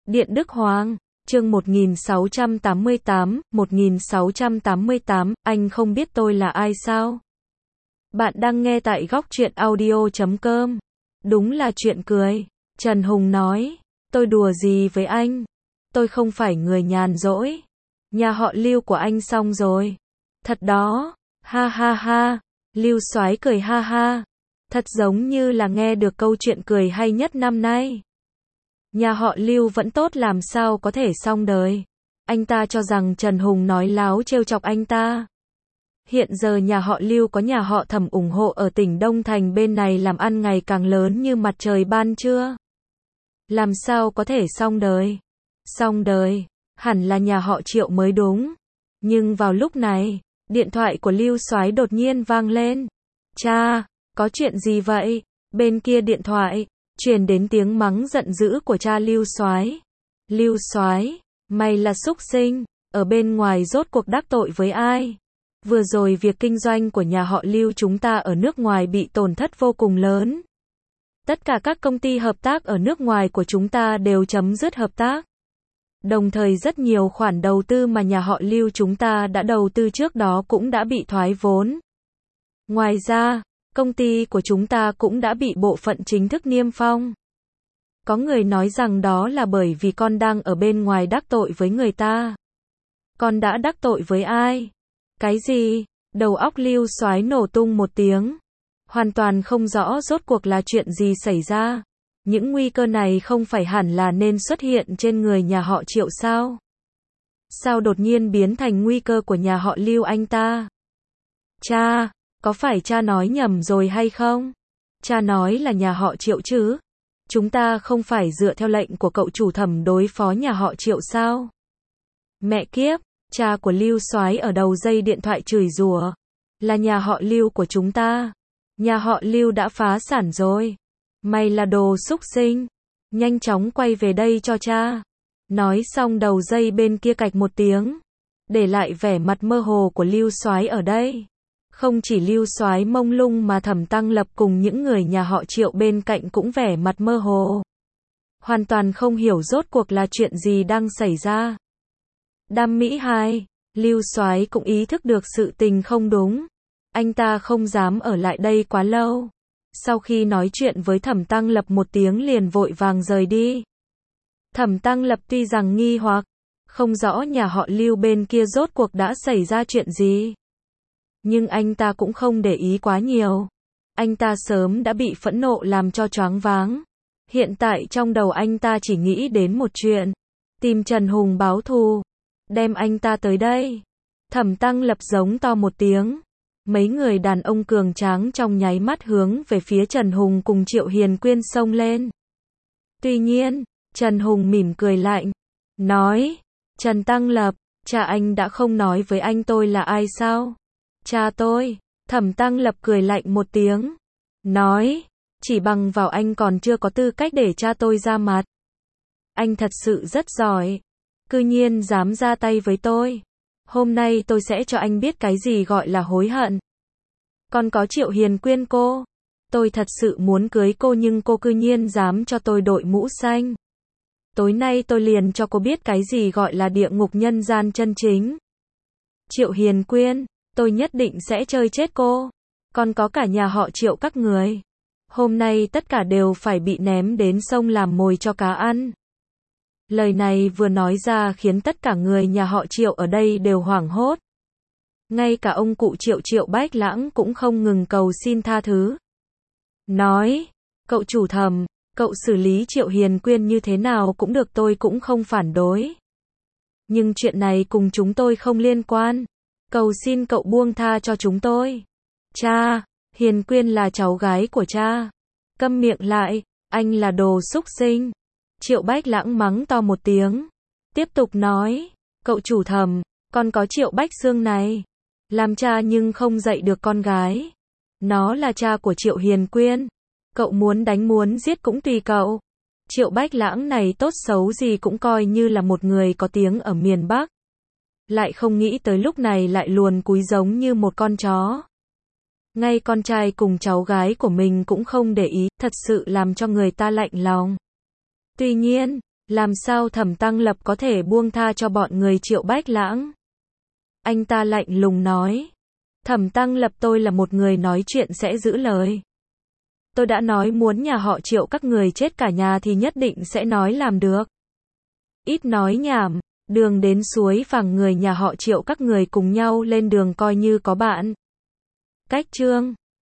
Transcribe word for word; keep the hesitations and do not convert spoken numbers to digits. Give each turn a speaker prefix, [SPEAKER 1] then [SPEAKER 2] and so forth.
[SPEAKER 1] Điện Đức Hoàng, chương một nghìn sáu trăm tám mươi tám, một nghìn sáu trăm tám mươi tám, anh không biết tôi là ai sao? Bạn đang nghe tại góc truyện audio chấm com. Đúng là chuyện cười. Trần Hùng nói, tôi đùa gì với anh? Tôi không phải người nhàn rỗi. Nhà họ Lưu của anh xong rồi. Thật đó, ha ha ha. Lưu Soái cười ha ha. Thật giống như là nghe được câu chuyện cười hay nhất năm nay. Nhà họ Lưu vẫn tốt làm sao có thể xong đời. Anh ta cho rằng Trần Hùng nói láo trêu chọc anh ta. Hiện giờ nhà họ Lưu có nhà họ Thẩm ủng hộ ở tỉnh Đông Thành bên này làm ăn ngày càng lớn như mặt trời ban trưa. Làm sao có thể xong đời? Xong đời, hẳn là nhà họ Triệu mới đúng. Nhưng vào lúc này, điện thoại của Lưu Soái đột nhiên vang lên. Cha, có chuyện gì vậy? Bên kia điện thoại truyền đến tiếng mắng giận dữ của cha Lưu Soái. Lưu Soái, mày là súc sinh, ở bên ngoài rốt cuộc đắc tội với ai? Vừa rồi việc kinh doanh của nhà họ Lưu chúng ta ở nước ngoài bị tổn thất vô cùng lớn. Tất cả các công ty hợp tác ở nước ngoài của chúng ta đều chấm dứt hợp tác. Đồng thời rất nhiều khoản đầu tư mà nhà họ Lưu chúng ta đã đầu tư trước đó cũng đã bị thoái vốn. Ngoài ra, công ty của chúng ta cũng đã bị bộ phận chính thức niêm phong. Có người nói rằng đó là bởi vì con đang ở bên ngoài đắc tội với người ta. Con đã đắc tội với ai? Cái gì? Đầu óc Lưu Soái nổ tung một tiếng. Hoàn toàn không rõ rốt cuộc là chuyện gì xảy ra. Những nguy cơ này không phải hẳn là nên xuất hiện trên người nhà họ Triệu sao? Sao đột nhiên biến thành nguy cơ của nhà họ Lưu anh ta? Cha, có phải cha nói nhầm rồi hay không? Cha nói là nhà họ Triệu chứ? Chúng ta không phải dựa theo lệnh của cậu chủ Thẩm đối phó nhà họ Triệu sao? Mẹ kiếp, cha của Lưu Soái ở đầu dây điện thoại chửi rủa. Là nhà họ Lưu của chúng ta. Nhà họ Lưu đã phá sản rồi. Mày là đồ xúc sinh. Nhanh chóng quay về đây cho cha. Nói xong đầu dây bên kia cạch một tiếng. Để lại vẻ mặt mơ hồ của Lưu Soái ở đây. Không chỉ Lưu Soái mông lung mà Thẩm Tăng Lập cùng những người nhà họ Triệu bên cạnh cũng vẻ mặt mơ hồ. Hoàn toàn không hiểu rốt cuộc là chuyện gì đang xảy ra. Đam Mỹ hai, Lưu Soái cũng ý thức được sự tình không đúng. Anh ta không dám ở lại đây quá lâu. Sau khi nói chuyện với Thẩm Tăng Lập một tiếng liền vội vàng rời đi. Thẩm Tăng Lập tuy rằng nghi hoặc, không rõ nhà họ Lưu bên kia rốt cuộc đã xảy ra chuyện gì. Nhưng anh ta cũng không để ý quá nhiều. Anh ta sớm đã bị phẫn nộ làm cho choáng váng. Hiện tại trong đầu anh ta chỉ nghĩ đến một chuyện. Tìm Trần Hùng báo thù. Đem anh ta tới đây. Thẩm Tăng Lập giống to một tiếng. Mấy người đàn ông cường tráng trong nháy mắt hướng về phía Trần Hùng cùng Triệu Hiền Quyên xông lên. Tuy nhiên, Trần Hùng mỉm cười lạnh. Nói, Trần Tăng Lập, cha anh đã không nói với anh tôi là ai sao? Cha tôi, Thẩm Tăng Lập cười lạnh một tiếng. Nói, chỉ bằng vào anh còn chưa có tư cách để cha tôi ra mặt. Anh thật sự rất giỏi. Cư nhiên dám ra tay với tôi. Hôm nay tôi sẽ cho anh biết cái gì gọi là hối hận. Còn có Triệu Hiền Quyên cô. Tôi thật sự muốn cưới cô nhưng cô cư nhiên dám cho tôi đội mũ xanh. Tối nay tôi liền cho cô biết cái gì gọi là địa ngục nhân gian chân chính. Triệu Hiền Quyên, tôi nhất định sẽ chơi chết cô. Còn có cả nhà họ Triệu các người. Hôm nay tất cả đều phải bị ném đến sông làm mồi cho cá ăn. Lời này vừa nói ra khiến tất cả người nhà họ Triệu ở đây đều hoảng hốt. Ngay cả ông cụ Triệu Triệu Bách Lãng cũng không ngừng cầu xin tha thứ. Nói, cậu chủ Thẩm, cậu xử lý Triệu Hiền Quyên như thế nào cũng được tôi cũng không phản đối. Nhưng chuyện này cùng chúng tôi không liên quan. Cầu xin cậu buông tha cho chúng tôi. Cha, Hiền Quyên là cháu gái của cha. Câm miệng lại, anh là đồ xúc sinh. Triệu Bách Lãng mắng to một tiếng. Tiếp tục nói, cậu chủ Thẩm, con có Triệu Bách Xương này. Làm cha nhưng không dạy được con gái. Nó là cha của Triệu Hiền Quyên. Cậu muốn đánh muốn giết cũng tùy cậu. Triệu Bách Lãng này tốt xấu gì cũng coi như là một người có tiếng ở miền Bắc. Lại không nghĩ tới lúc này lại luồn cúi giống như một con chó. Ngay con trai cùng cháu gái của mình cũng không để ý, thật sự làm cho người ta lạnh lòng. Tuy nhiên, Làm sao Thẩm Tăng Lập có thể buông tha cho bọn người Triệu Bách Lãng? Anh ta lạnh lùng nói. Thẩm Tăng Lập, tôi là một người nói chuyện sẽ giữ lời. Tôi đã nói muốn nhà họ Triệu các người chết cả nhà thì nhất định sẽ nói làm được. Ít nói nhảm, đường đến suối phẳng người nhà họ Triệu các người cùng nhau lên đường coi như có bạn. Cách chương